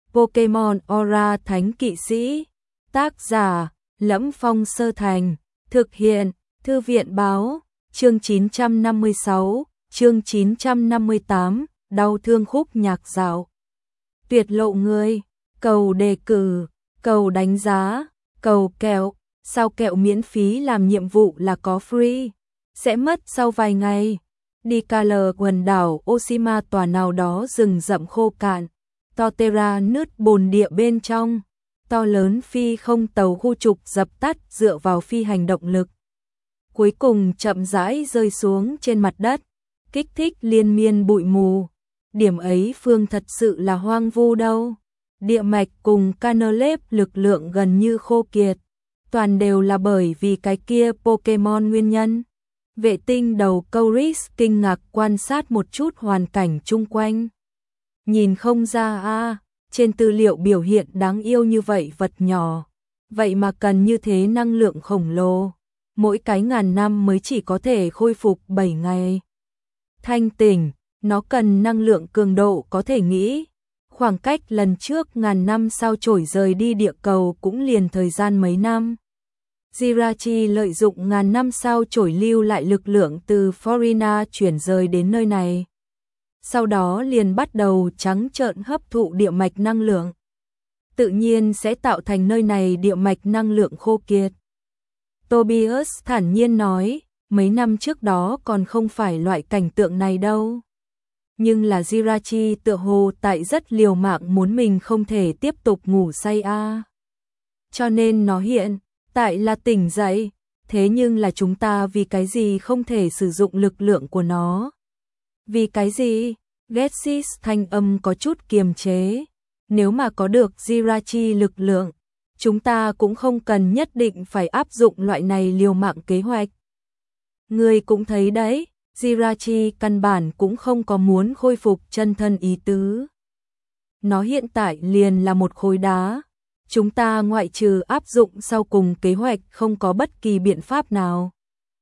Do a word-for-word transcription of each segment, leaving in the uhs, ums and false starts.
Pokemon Aura Thánh Kỵ Sĩ. Tác giả: Lẫm Phong Sơ Thành. Thực hiện: Thư viện báo. Chương chín trăm năm mươi sáu, chương chín trăm năm mươi tám, đau thương khúc nhạc dạo. Tuyệt lộ người, cầu đề cử, cầu đánh giá, cầu kẹo, sao kẹo miễn phí làm nhiệm vụ là có free, sẽ mất sau vài ngày. Đi Color quần đảo Oshima tòa nào đó rừng rậm khô cạn, Torterra nứt bồn địa bên trong, to lớn phi không tàu khu trục dập tắt dựa vào phi hành động lực. Cuối cùng chậm rãi rơi xuống trên mặt đất, kích thích liên miên bụi mù. Điểm ấy phương thật sự là hoang vu đâu. Địa mạch cùng Canalep lực lượng gần như khô kiệt, toàn đều là bởi vì cái kia Pokemon nguyên nhân. Vệ tinh đầu Couris kinh ngạc quan sát một chút hoàn cảnh chung quanh. Nhìn không ra a, trên tư liệu biểu hiện đáng yêu như vậy vật nhỏ, vậy mà cần như thế năng lượng khổng lồ. Mỗi cái ngàn năm mới chỉ có thể khôi phục bảy ngày. Thanh tỉnh, nó cần năng lượng cường độ có thể nghĩ. Khoảng cách lần trước ngàn năm sao chổi rời đi địa cầu cũng liền thời gian mấy năm. Jirachi lợi dụng ngàn năm sao chổi lưu lại lực lượng từ Florina chuyển rời đến nơi này. Sau đó liền bắt đầu trắng trợn hấp thụ địa mạch năng lượng. Tự nhiên sẽ tạo thành nơi này địa mạch năng lượng khô kiệt. Tobias thản nhiên nói, mấy năm trước đó còn không phải loại cảnh tượng này đâu. Nhưng là Jirachi tựa hồ tại rất liều mạng muốn mình không thể tiếp tục ngủ say a. À. Cho nên nó hiện tại là tỉnh dậy, thế nhưng là chúng ta vì cái gì không thể sử dụng lực lượng của nó? Vì cái gì? Getsis thanh âm có chút kiềm chế. Nếu mà có được Jirachi lực lượng, chúng ta cũng không cần nhất định phải áp dụng loại này liều mạng kế hoạch. Người cũng thấy đấy, Jirachi căn bản cũng không có muốn khôi phục chân thân ý tứ. Nó hiện tại liền là một khối đá. Chúng ta ngoại trừ áp dụng sau cùng kế hoạch không có bất kỳ biện pháp nào.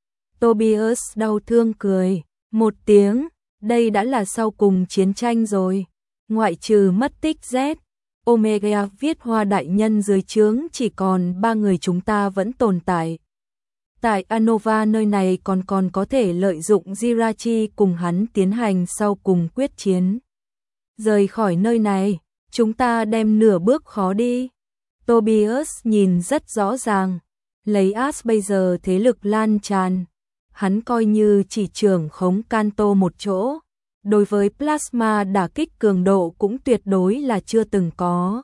Tobias đau thương cười một tiếng, đây đã là sau cùng chiến tranh rồi. Ngoại trừ mất tích Z, Omega viết hoa đại nhân dưới trướng chỉ còn ba người chúng ta vẫn tồn tại. Tại Anova nơi này còn còn có thể lợi dụng Jirachi cùng hắn tiến hành sau cùng quyết chiến. Rời khỏi nơi này, chúng ta đem nửa bước khó đi. Tobias nhìn rất rõ ràng, lấy Ash bây giờ thế lực lan tràn, hắn coi như chỉ trưởng khống Kanto một chỗ, đối với plasma đả kích cường độ cũng tuyệt đối là chưa từng có.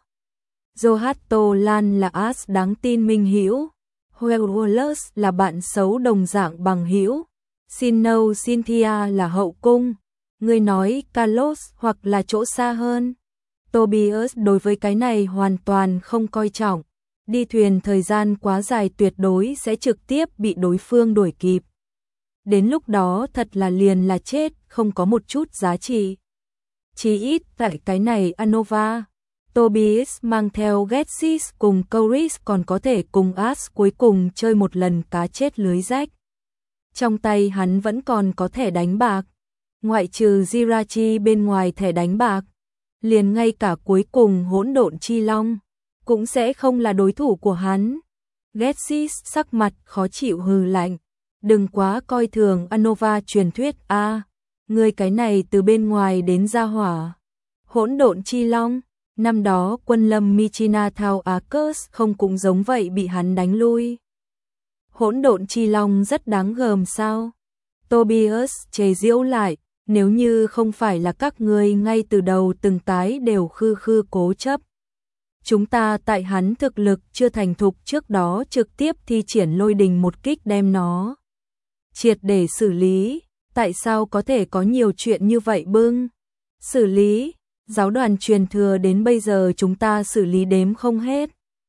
Johato Lan là Ash đáng tin minh hữu, Wallace là bạn xấu đồng dạng bằng hữu, Sinnoh Cynthia là hậu cung, người nói Kalos hoặc là chỗ xa hơn. Tobias đối với cái này hoàn toàn không coi trọng, đi thuyền thời gian quá dài tuyệt đối sẽ trực tiếp bị đối phương đuổi kịp. Đến lúc đó thật là liền là chết, không có một chút giá trị. Chỉ ít tại cái này Anova, Tobias mang theo Getsis cùng Couris còn có thể cùng Ash cuối cùng chơi một lần cá chết lưới rách. Trong tay hắn vẫn còn có thẻ đánh bạc, ngoại trừ Jirachi bên ngoài thẻ đánh bạc, liền ngay cả cuối cùng hỗn độn chi long cũng sẽ không là đối thủ của hắn. Getsis sắc mặt khó chịu hừ lạnh, đừng quá coi thường Anova truyền thuyết a, à, người cái này từ bên ngoài đến ra hỏa. Hỗn độn chi long, năm đó quân lâm Michina Thao Arcus không cũng giống vậy bị hắn đánh lui. Hỗn độn chi long rất đáng gờm sao? Tobias chế giễu lại, nếu như không phải là các ngươi ngay từ đầu từng cái đều khư khư cố chấp. Chúng ta tại hắn thực lực chưa thành thục trước đó trực tiếp thi triển lôi đình một kích đem nó triệt để xử lý, tại sao có thể có nhiều chuyện như vậy bưng? Xử lý, giáo đoàn truyền thừa đến bây giờ chúng ta xử lý đếm không hết.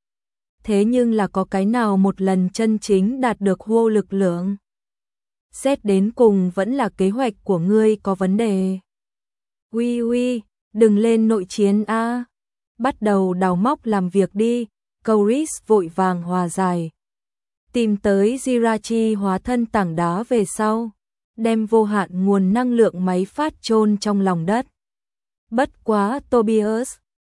Thế nhưng là có cái nào một lần chân chính đạt được hô lực lượng? Xét đến cùng vẫn là kế hoạch của ngươi có vấn đề. Uy uy, đừng lên nội chiến a, bắt đầu đào móc làm việc đi. Couris vội vàng hòa giải. Tìm tới Jirachi hóa thân tảng đá về sau, đem vô hạn nguồn năng lượng máy phát chôn trong lòng đất. Bất quá Tobias,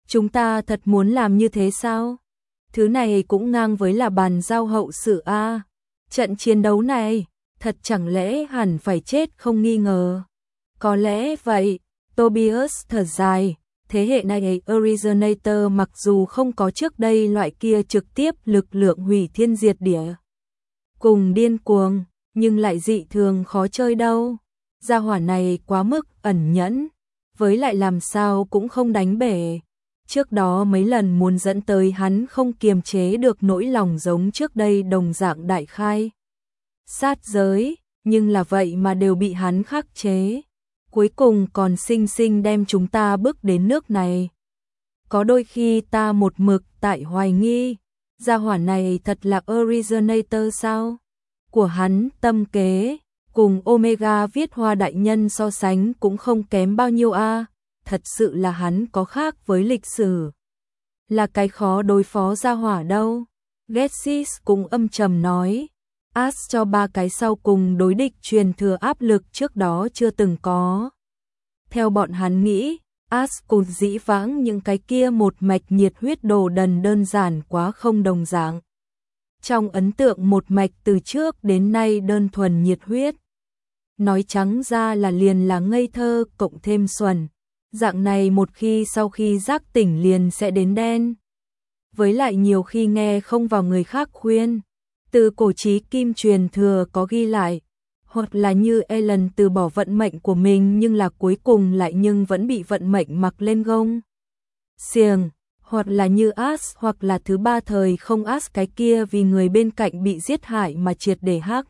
Chúng ta thật muốn làm như thế sao? Thứ này cũng ngang với là bàn giao hậu sự a. Trận chiến đấu này, thật chẳng lẽ hẳn phải chết không nghi ngờ. Có lẽ vậy, Tobias thở dài, thế hệ này Originator mặc dù không có trước đây loại kia trực tiếp lực lượng hủy thiên diệt địa cùng điên cuồng, nhưng lại dị thường khó chơi đâu. Gia hỏa này quá mức ẩn nhẫn, với lại làm sao cũng không đánh bể. Trước đó mấy lần muốn dẫn tới hắn không kiềm chế được nỗi lòng giống trước đây đồng dạng đại khai sát giới, nhưng là vậy mà đều bị hắn khắc chế. Cuối cùng còn xinh xinh đem chúng ta bước đến nước này. Có đôi khi ta một mực tại hoài nghi, gia hỏa này thật là Originator sao? Của hắn tâm kế, cùng Omega viết hoa đại nhân so sánh cũng không kém bao nhiêu a. Thật sự là hắn có khác với lịch sử. Là cái khó đối phó gia hỏa đâu. Getsis cũng âm trầm nói. As cho ba cái sau cùng đối địch truyền thừa áp lực trước đó chưa từng có. Theo bọn hắn nghĩ, As cùng dĩ vãng những cái kia một mạch nhiệt huyết đồ đần đơn giản quá không đồng dạng. Trong ấn tượng một mạch từ trước đến nay đơn thuần nhiệt huyết. Nói trắng ra là liền là ngây thơ cộng thêm xuẩn. Dạng này một khi sau khi giác tỉnh liền sẽ đến đen. Với lại nhiều khi nghe không vào người khác khuyên. Từ cổ chí kim truyền thừa có ghi lại. Hoặc là như Ellen từ bỏ vận mệnh của mình nhưng là cuối cùng lại nhưng vẫn bị vận mệnh mặc lên gông xiềng. Hoặc là như As hoặc là thứ ba thời không As cái kia vì người bên cạnh bị giết hại mà triệt để hắc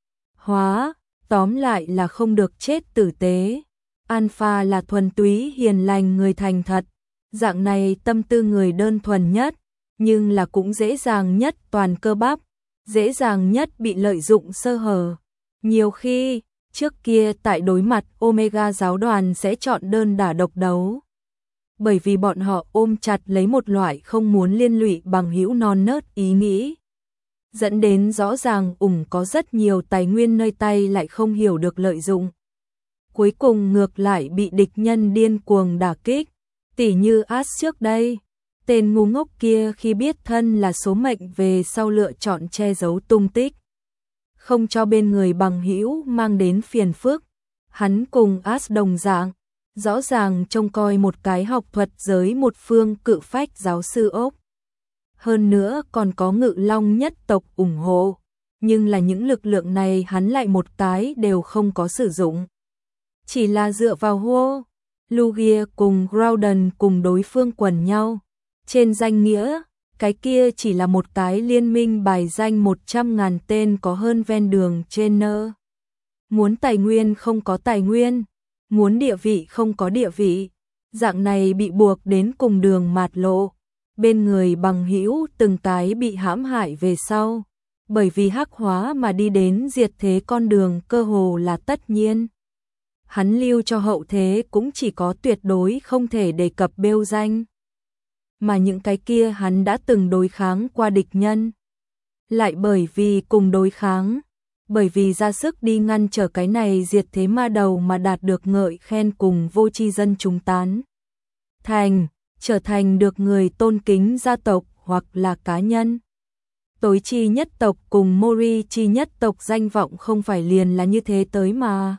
hóa. Tóm lại là không được chết tử tế. Alpha là thuần túy hiền lành người thành thật. Dạng này tâm tư người đơn thuần nhất, nhưng là cũng dễ dàng nhất toàn cơ bắp, dễ dàng nhất bị lợi dụng sơ hở. Nhiều khi, trước kia tại đối mặt Omega giáo đoàn sẽ chọn đơn đả độc đấu. Bởi vì bọn họ ôm chặt lấy một loại không muốn liên lụy bằng hữu non nớt ý nghĩ. Dẫn đến rõ ràng ủng có rất nhiều tài nguyên nơi tay lại không hiểu được lợi dụng. Cuối cùng ngược lại bị địch nhân điên cuồng đả kích. Tỉ như As trước đây, tên ngu ngốc kia khi biết thân là số mệnh về sau lựa chọn che giấu tung tích. Không cho bên người bằng hữu mang đến phiền phức. Hắn cùng As đồng dạng, rõ ràng trông coi một cái học thuật giới một phương cự phách giáo sư ốc. Hơn nữa còn có ngự long nhất tộc ủng hộ, nhưng là những lực lượng này hắn lại một cái đều không có sử dụng. Chỉ là dựa vào hô, Lugia cùng Groudon cùng đối phương quần nhau. Trên danh nghĩa, cái kia chỉ là một cái liên minh bài danh một trăm ngàn tên có hơn ven đường trên nơ. Muốn tài nguyên không có tài nguyên, muốn địa vị không có địa vị. Dạng này bị buộc đến cùng đường mạt lộ. Bên người bằng hữu từng cái bị hãm hại về sau. Bởi vì hắc hóa mà đi đến diệt thế con đường cơ hồ là tất nhiên. Hắn lưu cho hậu thế cũng chỉ có tuyệt đối không thể đề cập bêu danh. Mà những cái kia hắn đã từng đối kháng qua địch nhân. Lại bởi vì cùng đối kháng, bởi vì ra sức đi ngăn trở cái này diệt thế ma đầu mà đạt được ngợi khen cùng vô tri dân chúng tán. Thành, trở thành được người tôn kính gia tộc hoặc là cá nhân. Tối chi nhất tộc cùng Mori chi nhất tộc danh vọng không phải liền là như thế tới mà.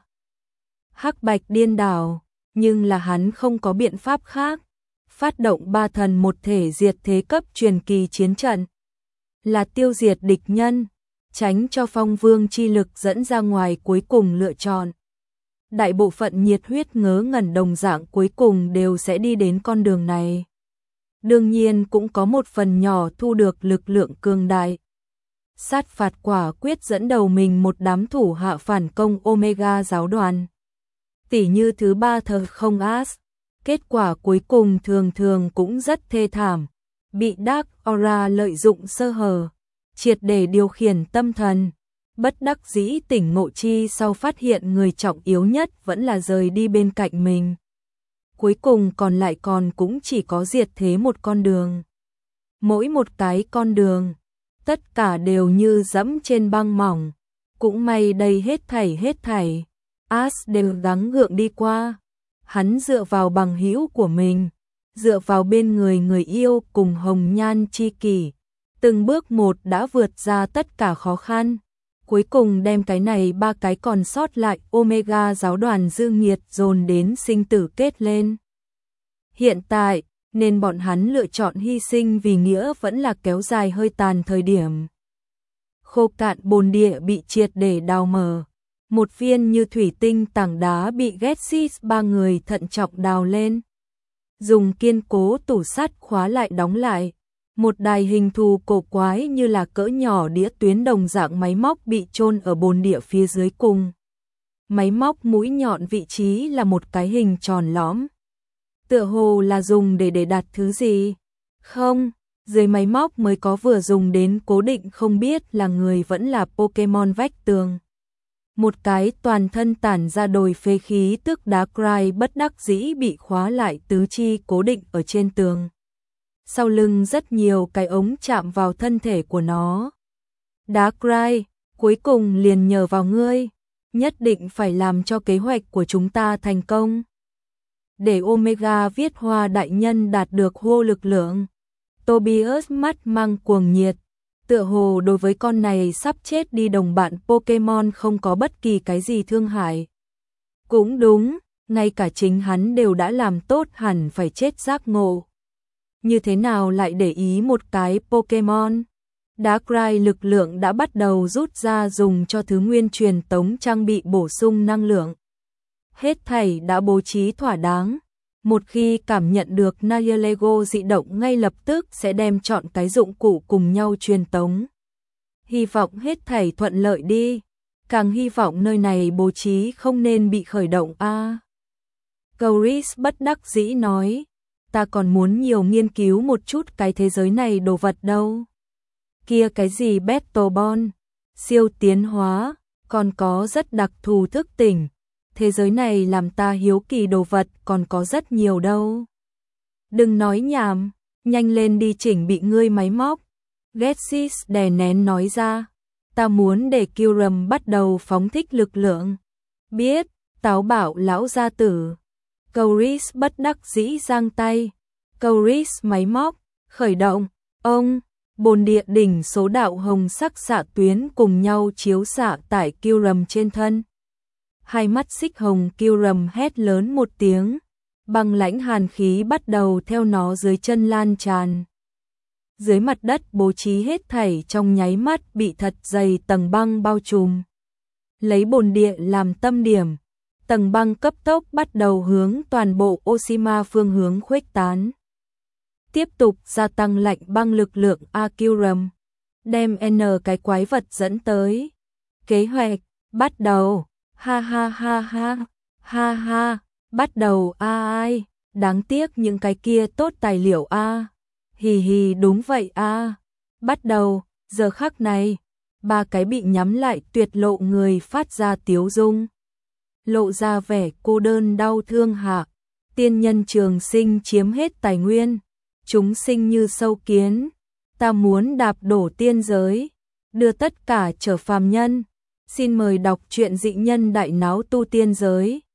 Hắc bạch điên đảo, nhưng là hắn không có biện pháp khác. Phát động ba thần một thể diệt thế cấp truyền kỳ chiến trận. Là tiêu diệt địch nhân, tránh cho phong vương chi lực dẫn ra ngoài cuối cùng lựa chọn. Đại bộ phận nhiệt huyết ngớ ngẩn đồng dạng cuối cùng đều sẽ đi đến con đường này. Đương nhiên cũng có một phần nhỏ thu được lực lượng cường đại. Sát phạt quả quyết dẫn đầu mình một đám thủ hạ phản công Omega giáo đoàn. Tỉ như thứ ba thờ không As. Kết quả cuối cùng thường thường cũng rất thê thảm. Bị Dark Aura lợi dụng sơ hở. Triệt để điều khiển tâm thần. Bất đắc dĩ tỉnh ngộ chi sau phát hiện người trọng yếu nhất vẫn là rời đi bên cạnh mình. Cuối cùng còn lại còn cũng chỉ có diệt thế một con đường. Mỗi một cái con đường, tất cả đều như dẫm trên băng mỏng. Cũng may đây hết thảy hết thảy. As đều gắng gượng đi qua. Hắn dựa vào bằng hữu của mình, dựa vào bên người người yêu cùng hồng nhan chi kỷ, từng bước một đã vượt ra tất cả khó khăn, cuối cùng đem cái này ba cái còn sót lại Omega giáo đoàn dương nhiệt dồn đến sinh tử kết lên. Hiện tại, nên bọn hắn lựa chọn hy sinh vì nghĩa vẫn là kéo dài hơi tàn thời điểm. Khô cạn bồn địa bị triệt để đào mở, một viên như thủy tinh tảng đá bị Getsis ba người thận trọng đào lên. Dùng kiên cố tủ sắt khóa lại đóng lại, một đài hình thù cổ quái như là cỡ nhỏ đĩa tuyến đồng dạng máy móc bị chôn ở bồn địa phía dưới cùng. Máy móc mũi nhọn vị trí là một cái hình tròn lõm. Tựa hồ là dùng để để đặt thứ gì? Không, dưới máy móc mới có vừa dùng đến cố định không biết là người vẫn là Pokemon vách tường. Một cái toàn thân tản ra đồi phế khí tức Darkrai bất đắc dĩ bị khóa lại tứ chi cố định ở trên tường. Sau lưng rất nhiều cái ống chạm vào thân thể của nó. Darkrai, cuối cùng liền nhờ vào ngươi, nhất định phải làm cho kế hoạch của chúng ta thành công. Để Omega viết hoa đại nhân đạt được hô lực lượng. Tobias mắt mang cuồng nhiệt, tựa hồ đối với con này sắp chết đi đồng bạn Pokemon không có bất kỳ cái gì thương hại. Cũng đúng, ngay cả chính hắn đều đã làm tốt hẳn phải chết giác ngộ. Như thế nào lại để ý một cái Pokemon? Darkrai lực lượng đã bắt đầu rút ra dùng cho thứ nguyên truyền tống trang bị bổ sung năng lượng. Hết thảy đã bố trí thỏa đáng. Một khi cảm nhận được Nihilego dị động ngay lập tức sẽ đem chọn cái dụng cụ cùng nhau truyền tống. Hy vọng hết thảy thuận lợi đi. Càng hy vọng nơi này bố trí không nên bị khởi động a. À. Gauris bất đắc dĩ nói, ta còn muốn nhiều nghiên cứu một chút cái thế giới này đồ vật đâu. Kia cái gì Battle Ball, siêu tiến hóa, còn có rất đặc thù thức tỉnh. Thế giới này làm ta hiếu kỳ đồ vật còn có rất nhiều đâu. Đừng nói nhảm, nhanh lên đi chỉnh bị ngươi máy móc. Getsis đè nén nói ra, ta muốn để Kyurem bắt đầu phóng thích lực lượng. Biết, táo bảo lão gia tử. Gauris bất đắc dĩ giang tay. Gauris máy móc, khởi động, ông, bồn địa đỉnh số đạo hồng sắc xạ tuyến cùng nhau chiếu xạ tại Kyurem trên thân. Hai mắt xích hồng Kyurem hét lớn một tiếng, băng lãnh hàn khí bắt đầu theo nó dưới chân lan tràn. Dưới mặt đất bố trí hết thảy trong nháy mắt bị thật dày tầng băng bao trùm. Lấy bồn địa làm tâm điểm, tầng băng cấp tốc bắt đầu hướng toàn bộ Oshima phương hướng khuếch tán. Tiếp tục gia tăng lạnh băng lực lượng A Kyurem, đem N cái quái vật dẫn tới. Kế hoạch, bắt đầu. Ha ha ha ha, ha ha, bắt đầu a ai, đáng tiếc những cái kia tốt tài liệu a. Hì hì đúng vậy a. Bắt đầu, giờ khắc này, ba cái bị nhắm lại tuyệt lộ người phát ra tiếu dung. Lộ ra vẻ cô đơn đau thương hạ, tiên nhân trường sinh chiếm hết tài nguyên, chúng sinh như sâu kiến, ta muốn đạp đổ tiên giới, đưa tất cả trở phàm nhân. Xin mời đọc truyện dị nhân đại náo tu tiên giới.